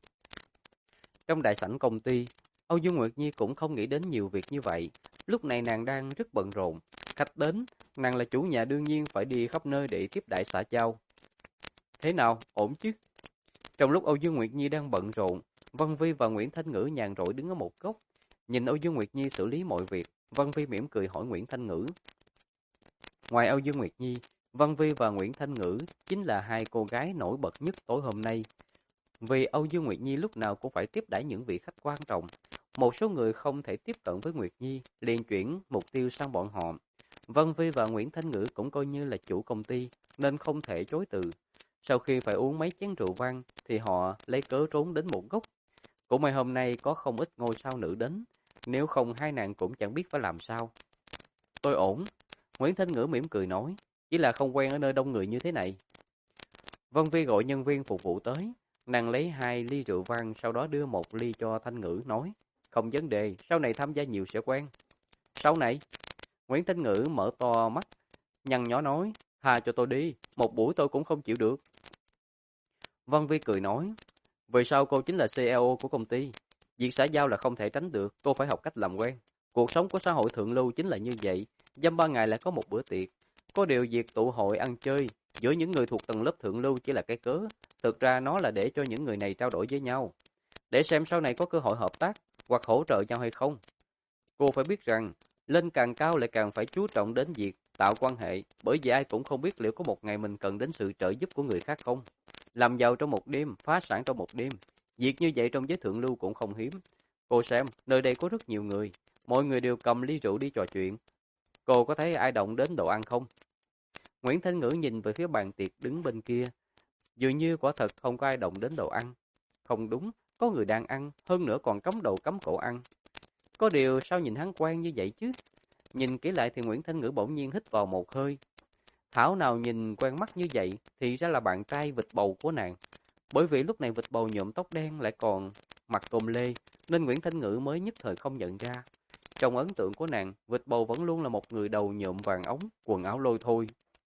Trong đại sảnh công ty, Âu Dương Nguyệt Nhi cũng không nghĩ đến nhiều việc như vậy. Lúc này nàng đang rất bận rộn. Khách đến, nàng là chủ nhà đương nhiên phải đi khắp nơi để tiếp đãi xã giao. Thế nào, ổn chứ? Trong lúc Âu Dương Nguyệt Nhi đang bận rộn, Vân Vi và Nguyễn Thanh Ngữ nhàn rỗi đứng ở một góc, nhìn Âu Dương Nguyệt Nhi xử lý mọi việc. Vân Vi mỉm cười hỏi Nguyễn Thanh Ngữ. Ngoài Âu Dương Nguyệt Nhi, Vân Vi và Nguyễn Thanh Ngữ chính là hai cô gái nổi bật nhất tối hôm nay. Vì Âu Dương Nguyệt Nhi lúc nào cũng phải tiếp đãi những vị khách quan trọng. Một số người không thể tiếp cận với Nguyệt Nhi, liền chuyển mục tiêu sang bọn họ. Vân Vi và Nguyễn Thanh Ngữ cũng coi như là chủ công ty, nên không thể chối từ. Sau khi phải uống mấy chén rượu vang, thì họ lấy cớ trốn đến một góc. Cũng may hôm nay có không ít ngôi sao nữ đến, nếu không hai nàng cũng chẳng biết phải làm sao. Tôi ổn, Nguyễn Thanh Ngữ mỉm cười nói, chỉ là không quen ở nơi đông người như thế này. Vân Vi gọi nhân viên phục vụ tới, nàng lấy 2 ly rượu vang, sau đó đưa 1 ly cho Thanh Ngữ nói, không vấn đề, sau này tham gia nhiều sẽ quen. Sau này, Nguyễn Thanh Ngữ mở to mắt, nhăn nhó nói, tha cho tôi đi, một buổi tôi cũng không chịu được. Vân Vi cười nói, về sau cô chính là CEO của công ty, việc xã giao là không thể tránh được, cô phải học cách làm quen. Cuộc sống của xã hội thượng lưu chính là như vậy, dăm ba ngày lại có một bữa tiệc. Có điều việc tụ hội ăn chơi giữa những người thuộc tầng lớp thượng lưu chỉ là cái cớ, thực ra nó là để cho những người này trao đổi với nhau, để xem sau này có cơ hội hợp tác hoặc hỗ trợ nhau hay không. Cô phải biết rằng, lên càng cao lại càng phải chú trọng đến việc tạo quan hệ, bởi vì ai cũng không biết liệu có một ngày mình cần đến sự trợ giúp của người khác không. Làm giàu trong một đêm, phá sản trong một đêm, việc như vậy trong giới thượng lưu cũng không hiếm. Cô xem, nơi đây có rất nhiều người, mọi người đều cầm ly rượu đi trò chuyện. Cô có thấy ai động đến đồ ăn không? Nguyễn Thanh Ngữ nhìn về phía bàn tiệc đứng bên kia, dường như quả thật không có ai động đến đồ ăn. Không đúng, có người đang ăn, hơn nữa còn cắm đầu cắm cổ ăn. Có điều sao nhìn hắn quen như vậy chứ? Nhìn kỹ lại thì Nguyễn Thanh Ngữ bỗng nhiên hít vào một hơi. Thảo nào nhìn quen mắt như vậy thì ra là bạn trai vịt bầu của nàng. Bởi vì lúc này vịt bầu nhuộm tóc đen lại còn mặt cồm lê, nên Nguyễn Thanh Ngữ mới nhất thời không nhận ra. Trong ấn tượng của nàng, vịt bầu vẫn luôn là một người đầu nhuộm vàng ống, quần áo lôi thôi.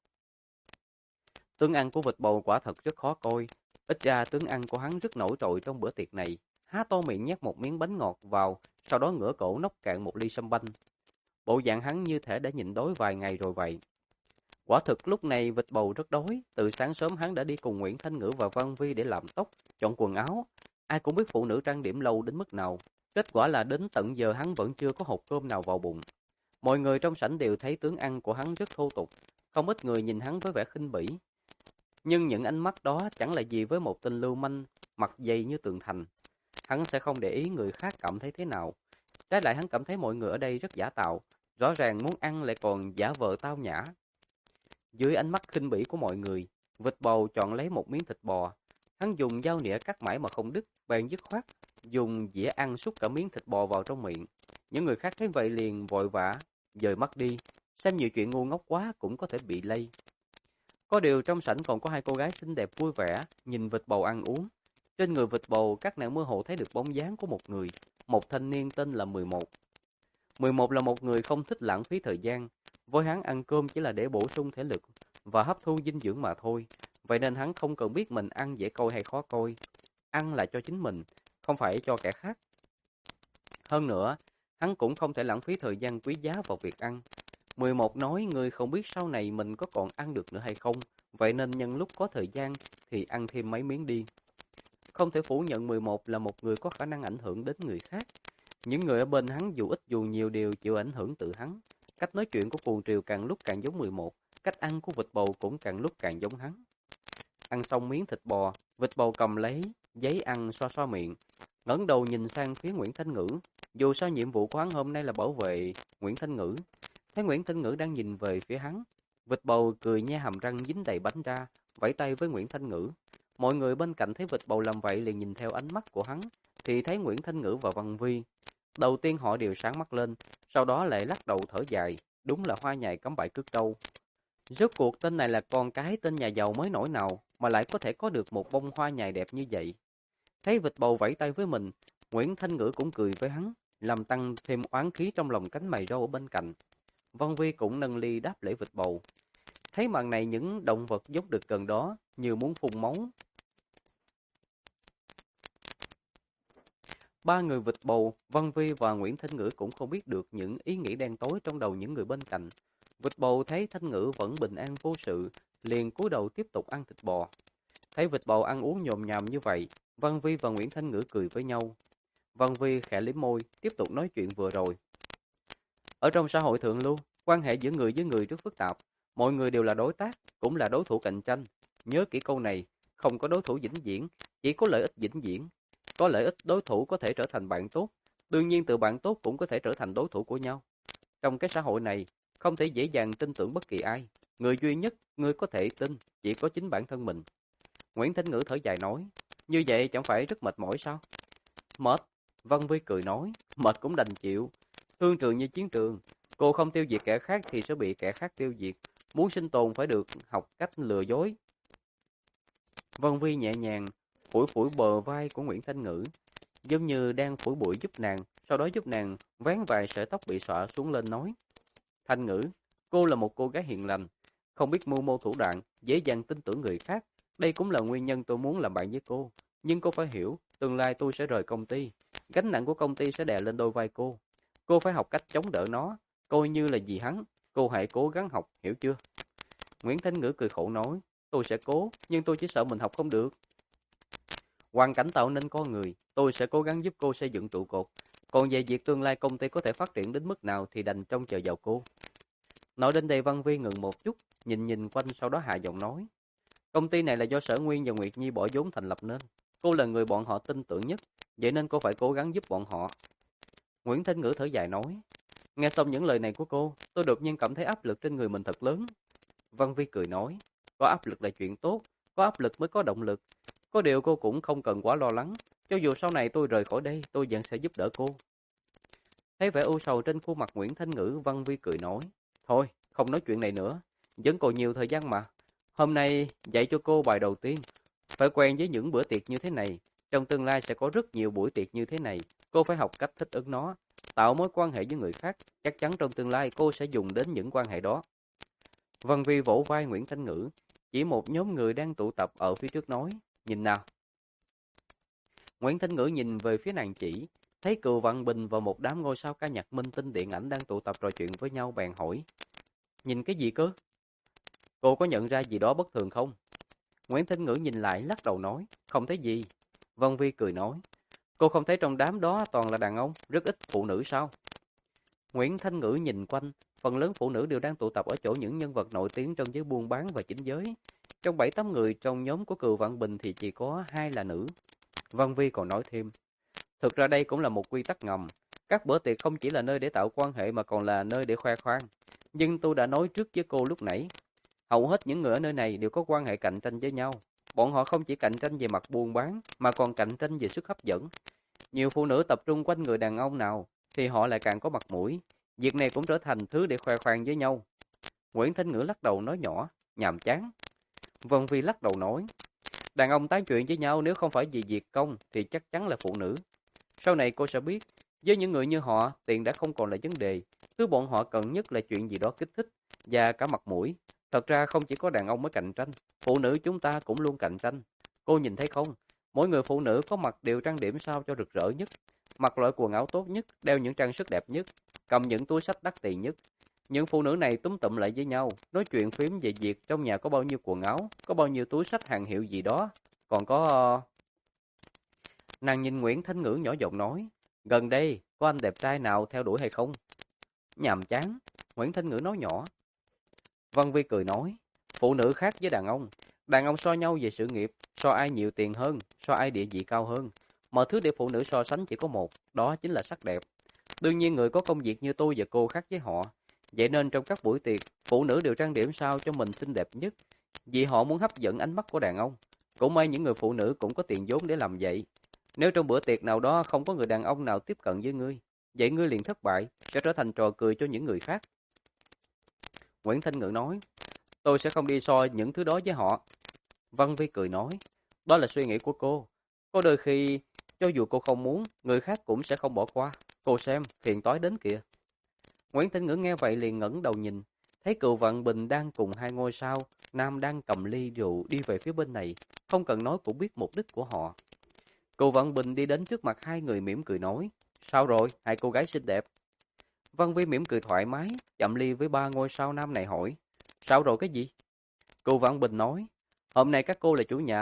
Tướng ăn của vịt bầu quả thật rất khó coi. Ít ra tướng ăn của hắn rất nổi trội trong bữa tiệc này. Há to miệng nhét một miếng bánh ngọt vào, sau đó ngửa cổ nốc cạn một ly sâm banh. Bộ dạng hắn như thể đã nhịn đói vài ngày rồi vậy. Quả thực lúc này vịt bầu rất đói. Từ sáng sớm hắn đã đi cùng Nguyễn Thanh Ngữ và Văn Vi để làm tóc, chọn quần áo. Ai cũng biết phụ nữ trang điểm lâu đến mức nào. Kết quả là đến tận giờ hắn vẫn chưa có hộp cơm nào vào bụng. Mọi người trong sảnh đều thấy tướng ăn của hắn rất thô tục. Không ít người nhìn hắn với vẻ khinh bỉ. Nhưng những ánh mắt đó chẳng là gì với một tên lưu manh, mặt dày như tường thành. Hắn sẽ không để ý người khác cảm thấy thế nào. Trái lại hắn cảm thấy mọi người ở đây rất giả tạo, rõ ràng muốn ăn lại còn giả vờ tao nhã. Dưới ánh mắt khinh bỉ của mọi người, vịt bầu chọn lấy một miếng thịt bò. Hắn dùng dao nĩa cắt mãi mà không đứt, bèn dứt khoát, dùng dĩa ăn xúc cả miếng thịt bò vào trong miệng. Những người khác thấy vậy liền vội vã, dời mắt đi, xem nhiều chuyện ngu ngốc quá cũng có thể bị lây. Có điều trong sảnh còn có 2 cô gái xinh đẹp vui vẻ, nhìn vịt bầu ăn uống. Trên người vịt bầu, các nàng mơ hồ thấy được bóng dáng của một người, một thanh niên tên là 11. 11 là một người không thích lãng phí thời gian, với hắn ăn cơm chỉ là để bổ sung thể lực và hấp thu dinh dưỡng mà thôi. Vậy nên hắn không cần biết mình ăn dễ coi hay khó coi. Ăn là cho chính mình, không phải cho kẻ khác. Hơn nữa, hắn cũng không thể lãng phí thời gian quý giá vào việc ăn. 11 nói người không biết sau này mình có còn ăn được nữa hay không, vậy nên nhân lúc có thời gian thì ăn thêm mấy miếng đi. Không thể phủ nhận 11 là một người có khả năng ảnh hưởng đến người khác. Những người ở bên hắn dù ít dù nhiều đều chịu ảnh hưởng từ hắn. Cách nói chuyện của Cuồng Triều càng lúc càng giống 11, cách ăn của vịt bầu cũng càng lúc càng giống hắn. Ăn xong miếng thịt bò, vịt bầu cầm lấy giấy ăn xoa xoa miệng, ngẩng đầu nhìn sang phía Nguyễn Thanh Ngữ. Dù sao nhiệm vụ của hắn hôm nay là bảo vệ Nguyễn Thanh Ngữ. Thấy Nguyễn Thanh Ngữ đang nhìn về phía hắn, vịt bầu cười nhe hàm răng dính đầy bánh ra, vẫy tay với Nguyễn Thanh Ngữ. Mọi người bên cạnh thấy vịt bầu làm vậy liền nhìn theo ánh mắt của hắn, thì thấy Nguyễn Thanh Ngữ và Văn Vi. Đầu tiên họ đều sáng mắt lên, sau đó lại lắc đầu thở dài, đúng là hoa nhài cắm bãi cước trâu. Rốt cuộc tên này là con cái tên nhà giàu mới nổi nào mà lại có thể có được một bông hoa nhài đẹp như vậy. Thấy vịt bầu vẫy tay với mình, Nguyễn Thanh Ngữ cũng cười với hắn, làm tăng thêm oán khí trong lòng cánh mày râu ở bên cạnh. Văn Vi cũng nâng ly đáp lễ vịt bầu. Thấy màn này những động vật dốc được gần đó như muốn phun máu. 3 người vịt bầu, Văn Vi và Nguyễn Thanh Ngữ cũng không biết được những ý nghĩ đen tối trong đầu những người bên cạnh. Vịt bầu thấy Thanh Ngữ vẫn bình an vô sự, liền cúi đầu tiếp tục ăn thịt bò. Thấy vịt bầu ăn uống nhồm nhàm như vậy, Văn Vi và Nguyễn Thanh Ngữ cười với nhau. Văn Vi khẽ liếm môi, tiếp tục nói chuyện vừa rồi. Ở trong xã hội thượng lưu, quan hệ giữa người với người rất phức tạp. Mọi người đều là đối tác, cũng là đối thủ cạnh tranh. Nhớ kỹ câu này, không có đối thủ vĩnh viễn, chỉ có lợi ích vĩnh viễn. Có lợi ích đối thủ có thể trở thành bạn tốt, đương nhiên từ bạn tốt cũng có thể trở thành đối thủ của nhau. Trong cái xã hội này, không thể dễ dàng tin tưởng bất kỳ ai. Người duy nhất người có thể tin chỉ có chính bản thân mình. Nguyễn Thanh Ngữ thở dài nói, như vậy chẳng phải rất mệt mỏi sao? Mệt, Văn Vi cười nói, mệt cũng đành chịu. Thương trường như chiến trường, cô không tiêu diệt kẻ khác thì sẽ bị kẻ khác tiêu diệt. Muốn sinh tồn phải được học cách lừa dối. Văn Vi nhẹ nhàng phủi phủi bờ vai của Nguyễn Thanh Ngữ, giống như đang phủi bụi giúp nàng, sau đó giúp nàng vén vài sợi tóc bị xõa xuống lên nói. Thanh Ngữ, cô là một cô gái hiền lành, không biết mưu mô thủ đoạn, dễ dàng tin tưởng người khác. Đây cũng là nguyên nhân tôi muốn làm bạn với cô. Nhưng cô phải hiểu, tương lai tôi sẽ rời công ty. Gánh nặng của công ty sẽ đè lên đôi vai cô. Cô phải học cách chống đỡ nó, coi như là gì hắn. Cô hãy cố gắng học, hiểu chưa? Nguyễn Thanh Ngữ cười khổ nói, tôi sẽ cố, nhưng tôi chỉ sợ mình học không được. Hoàn cảnh tạo nên con người, tôi sẽ cố gắng giúp cô xây dựng trụ cột. Còn về việc tương lai công ty có thể phát triển đến mức nào thì đành trông chờ vào cô. Nói đến đây Văn Vi ngừng một chút, nhìn nhìn quanh sau đó hạ giọng nói. Công ty này là do Sở Nguyên và Nguyệt Nhi bỏ vốn thành lập nên. Cô là người bọn họ tin tưởng nhất, vậy nên cô phải cố gắng giúp bọn họ. Nguyễn Thanh Ngữ thở dài nói. Nghe xong những lời này của cô, tôi đột nhiên cảm thấy áp lực trên người mình thật lớn. Văn Vi cười nói, có áp lực là chuyện tốt, có áp lực mới có động lực. Có điều cô cũng không cần quá lo lắng, cho dù sau này tôi rời khỏi đây, tôi vẫn sẽ giúp đỡ cô. Thấy vẻ u sầu trên khuôn mặt Nguyễn Thanh Ngữ, Văn Vi cười nói, thôi, không nói chuyện này nữa, vẫn còn nhiều thời gian mà. Hôm nay dạy cho cô bài đầu tiên, phải quen với những bữa tiệc như thế này, trong tương lai sẽ có rất nhiều buổi tiệc như thế này, cô phải học cách thích ứng nó, tạo mối quan hệ với người khác, chắc chắn trong tương lai cô sẽ dùng đến những quan hệ đó. Văn Vi vỗ vai Nguyễn Thanh Ngữ, chỉ một nhóm người đang tụ tập ở phía trước nói, nhìn nào. Nguyễn Thanh Ngữ nhìn về phía nàng chỉ, thấy Cừu Văn Bình và một đám ngôi sao ca nhạc minh tinh điện ảnh đang tụ tập trò chuyện với nhau bèn hỏi. Nhìn cái gì cơ? Cô có nhận ra gì đó bất thường không? Nguyễn Thanh Ngữ nhìn lại lắc đầu nói, không thấy gì. Văn Vi cười nói, cô không thấy trong đám đó toàn là đàn ông, rất ít phụ nữ sao? Nguyễn Thanh Ngữ nhìn quanh, phần lớn phụ nữ đều đang tụ tập ở chỗ những nhân vật nổi tiếng trong giới buôn bán và chính giới. Trong 7-8 người trong nhóm của Cừu Văn Bình thì chỉ có 2 là nữ. Văn Vi còn nói thêm, thực ra đây cũng là một quy tắc ngầm. Các bữa tiệc không chỉ là nơi để tạo quan hệ mà còn là nơi để khoe khoang. Nhưng tôi đã nói trước với cô lúc nãy, hầu hết những người ở nơi này đều có quan hệ cạnh tranh với nhau. Bọn họ không chỉ cạnh tranh về mặt buôn bán, mà còn cạnh tranh về sức hấp dẫn. Nhiều phụ nữ tập trung quanh người đàn ông nào, thì họ lại càng có mặt mũi. Việc này cũng trở thành thứ để khoe khoang với nhau. Nguyễn Thanh Ngữ lắc đầu nói nhỏ, nhàm chán. Vân Vi lắc đầu nói, đàn ông tán chuyện với nhau nếu không phải vì việc công thì chắc chắn là phụ nữ. Sau này cô sẽ biết, với những người như họ, tiền đã không còn là vấn đề. Thứ bọn họ cần nhất là chuyện gì đó kích thích, và cả mặt mũi. Thật ra không chỉ có đàn ông mới cạnh tranh, phụ nữ chúng ta cũng luôn cạnh tranh. Cô nhìn thấy không, mỗi người phụ nữ có mặc đều trang điểm sao cho rực rỡ nhất, mặc loại quần áo tốt nhất, đeo những trang sức đẹp nhất, cầm những túi xách đắt tiền nhất. Những phụ nữ này túm tụm lại với nhau, nói chuyện phím về việc trong nhà có bao nhiêu quần áo, có bao nhiêu túi xách hàng hiệu gì đó. Còn có... Nàng nhìn Nguyễn Thanh Ngữ nhỏ giọng nói, gần đây có anh đẹp trai nào theo đuổi hay không? Nhàm chán, Nguyễn Thanh Ngữ nói nhỏ. Văn Vi cười nói, phụ nữ khác với đàn ông so nhau về sự nghiệp, so ai nhiều tiền hơn, so ai địa vị cao hơn. Mọi thứ để phụ nữ so sánh chỉ có một, đó chính là sắc đẹp. Đương nhiên người có công việc như tôi và cô khác với họ. Vậy nên trong các buổi tiệc, phụ nữ đều trang điểm sao cho mình xinh đẹp nhất, vì họ muốn hấp dẫn ánh mắt của đàn ông. Cũng may những người phụ nữ cũng có tiền vốn để làm vậy. Nếu trong bữa tiệc nào đó không có người đàn ông nào tiếp cận với ngươi, vậy ngươi liền thất bại, sẽ trở thành trò cười cho những người khác. Nguyễn Thanh Ngữ nói, tôi sẽ không đi so những thứ đó với họ. Văn Vi cười nói, đó là suy nghĩ của cô. Có đôi khi, cho dù cô không muốn, người khác cũng sẽ không bỏ qua. Cô xem, phiền toái đến kìa. Nguyễn Thanh Ngữ nghe vậy liền ngẩng đầu nhìn, thấy Cừu Vận Bình đang cùng 2 ngôi sao, nam đang cầm ly rượu đi về phía bên này, không cần nói cũng biết mục đích của họ. Cừu Vận Bình đi đến trước mặt 2 người mỉm cười nói, sao rồi, 2 cô gái xinh đẹp. Văn Vi mỉm cười thoải mái, chậm ly với 3 ngôi sao nam này hỏi, sao rồi cái gì? Cừu Vận Bình nói, hôm nay các cô là chủ nhà,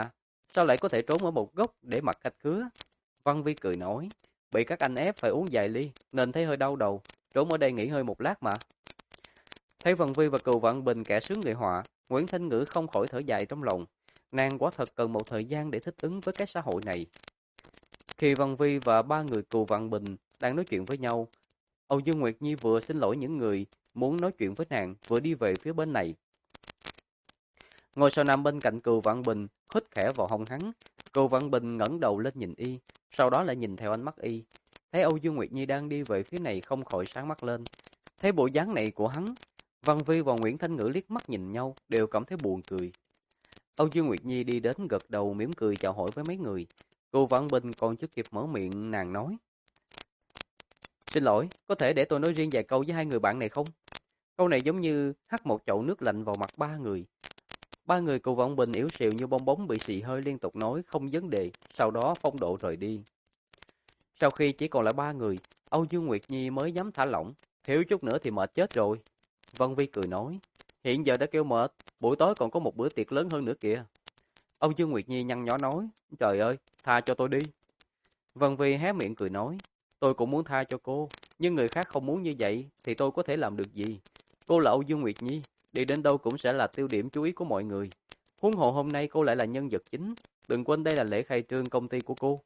sao lại có thể trốn ở một góc để mặc khách khứa? Văn Vi cười nói, bị các anh ép phải uống vài ly, nên thấy hơi đau đầu, trốn ở đây nghỉ hơi một lát mà. Thấy Văn Vi và Cừu Vạn Bình kẻ sướng người họa, Nguyễn Thanh Ngữ không khỏi thở dài trong lòng. Nàng quả thật cần một thời gian để thích ứng với cái xã hội này. Khi Văn Vi và ba người Cừu Vạn Bình đang nói chuyện với nhau, Âu Dương Nguyệt Nhi vừa xin lỗi những người muốn nói chuyện với nàng, vừa đi về phía bên này. Ngồi sau nằm bên cạnh Cừu Vạn Bình, hít khẽ vào hông hắn. Cừu Vạn Bình ngẩng đầu lên nhìn y, sau đó lại nhìn theo ánh mắt y. Thấy Âu Dương Nguyệt Nhi đang đi về phía này không khỏi sáng mắt lên. Thấy bộ dáng này của hắn, Văn Vi và Nguyễn Thanh Ngữ liếc mắt nhìn nhau, đều cảm thấy buồn cười. Âu Dương Nguyệt Nhi đi đến gật đầu mỉm cười chào hỏi với mấy người. Cừu Vạn Bình còn chưa kịp mở miệng, nàng nói: "Xin lỗi, có thể để tôi nói riêng vài câu với hai người bạn này không?" Câu này giống như hắt một chậu nước lạnh vào mặt ba người. Ba người Cừu Vạn Bình yếu xìu như bong bóng bị xì hơi liên tục nói không vấn đề, sau đó phong độ rời đi. Sau khi chỉ còn lại ba người, Âu Dương Nguyệt Nhi mới dám thả lỏng, thiếu chút nữa thì mệt chết rồi. Vân Vi cười nói, hiện giờ đã kêu mệt, buổi tối còn có một bữa tiệc lớn hơn nữa kìa. Âu Dương Nguyệt Nhi nhăn nhó nói, trời ơi, tha cho tôi đi. Vân Vi hé miệng cười nói, tôi cũng muốn tha cho cô, nhưng người khác không muốn như vậy thì tôi có thể làm được gì. Cô là Âu Dương Nguyệt Nhi, đi đến đâu cũng sẽ là tiêu điểm chú ý của mọi người. Huống hồ hôm nay cô lại là nhân vật chính, đừng quên đây là lễ khai trương công ty của cô.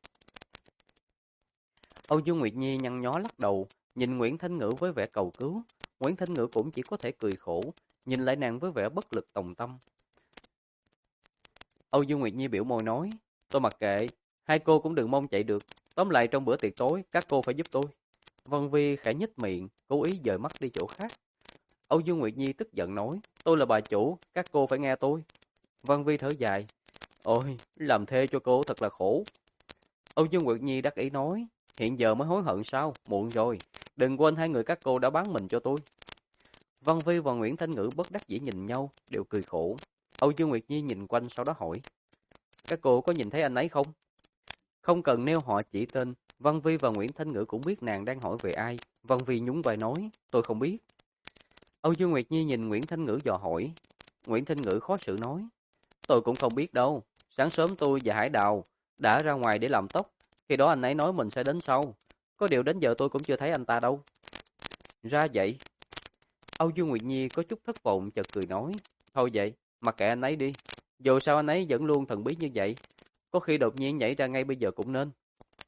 Âu Dương Nguyệt Nhi nhăn nhó lắc đầu, nhìn Nguyễn Thanh Ngữ với vẻ cầu cứu. Nguyễn Thanh Ngữ cũng chỉ có thể cười khổ, nhìn lại nàng với vẻ bất lực tòng tâm. Âu Dương Nguyệt Nhi biểu môi nói, tôi mặc kệ, hai cô cũng đừng mong chạy được. Tóm lại trong bữa tiệc tối, các cô phải giúp tôi. Vân Vi khẽ nhếch miệng, cố ý dời mắt đi chỗ khác. Âu Dương Nguyệt Nhi tức giận nói, tôi là bà chủ, các cô phải nghe tôi. Vân Vi thở dài, ôi, làm thê cho cô thật là khổ. Âu Dương Nguyệt Nhi đắc ý nói, hiện giờ mới hối hận sao, muộn rồi, đừng quên hai người các cô đã bán mình cho tôi. Văn Vi và Nguyễn Thanh Ngữ bất đắc dĩ nhìn nhau, đều cười khổ. Âu Dương Nguyệt Nhi nhìn quanh sau đó hỏi, các cô có nhìn thấy anh ấy không? Không cần nêu họ chỉ tên, Văn Vi và Nguyễn Thanh Ngữ cũng biết nàng đang hỏi về ai. Văn Vi nhún vai nói, tôi không biết. Âu Dương Nguyệt Nhi nhìn Nguyễn Thanh Ngữ dò hỏi. Nguyễn Thanh Ngữ khó xử nói, tôi cũng không biết đâu, sáng sớm tôi và Hải Đào đã ra ngoài để làm tóc, khi đó anh ấy nói mình sẽ đến sau. Có điều đến giờ tôi cũng chưa thấy anh ta đâu. Ra vậy. Âu Dương Nguyệt Nhi có chút thất vọng chợt cười nói, thôi vậy, mặc kệ anh ấy đi. Dù sao anh ấy vẫn luôn thần bí như vậy, có khi đột nhiên nhảy ra ngay bây giờ cũng nên.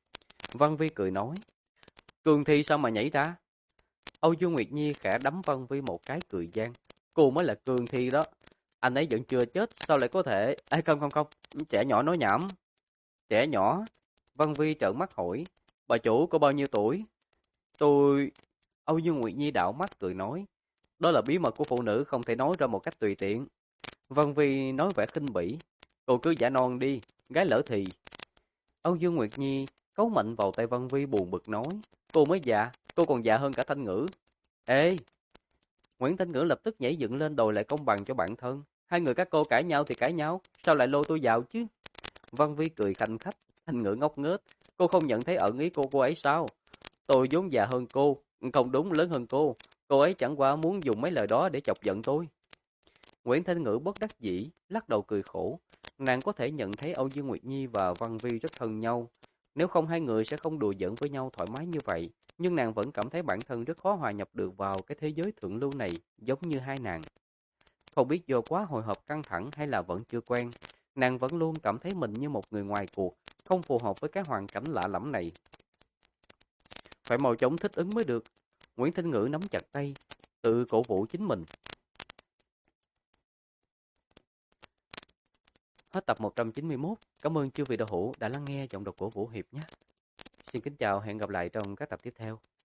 Văn Vi cười nói, Cường Thi sao mà nhảy ra? Âu Dương Nguyệt Nhi khẽ đấm Văn Vi một cái cười gian, cô mới là Cường Thi đó. Anh ấy vẫn chưa chết, sao lại có thể... Ê, không, trẻ nhỏ nói nhảm. Trẻ nhỏ? Văn Vi trợn mắt hỏi, bà chủ có bao nhiêu tuổi? Tôi... Âu Dương Nguyệt Nhi đảo mắt cười nói, đó là bí mật của phụ nữ không thể nói ra một cách tùy tiện. Văn Vi nói vẻ khinh bỉ, cô cứ giả non đi, gái lỡ thì. Âu Dương Nguyệt Nhi cấu mạnh vào tay Văn Vi buồn bực nói, cô mới già, cô còn già hơn cả Thanh Ngữ. Ê! Nguyễn Thanh Ngữ lập tức nhảy dựng lên đòi lại công bằng cho bản thân. Hai người các cô cãi nhau thì cãi nhau, sao lại lôi tôi vào chứ? Văn Vi cười khanh khách, Thanh Ngữ ngốc nghếch, cô không nhận thấy ẩn ý cô ấy sao? Tôi vốn già hơn cô, không đúng lớn hơn cô ấy chẳng qua muốn dùng mấy lời đó để chọc giận tôi. Nguyễn Thanh Ngữ bất đắc dĩ, lắc đầu cười khổ. Nàng có thể nhận thấy Âu Dương Nguyệt Nhi và Văn Vi rất thân nhau. Nếu không hai người sẽ không đùa giỡn với nhau thoải mái như vậy. Nhưng nàng vẫn cảm thấy bản thân rất khó hòa nhập được vào cái thế giới thượng lưu này, giống như hai nàng. Không biết do quá hồi hộp căng thẳng hay là vẫn chưa quen, nàng vẫn luôn cảm thấy mình như một người ngoài cuộc, không phù hợp với cái hoàn cảnh lạ lẫm này. Phải mau chóng thích ứng mới được. Nguyễn Thanh Ngữ nắm chặt tay, tự cổ vũ chính mình. Hết tập 191. Cảm ơn chư vị đạo hữu đã lắng nghe giọng đọc của Vũ Hiệp nhé. Xin kính chào, hẹn gặp lại trong các tập tiếp theo.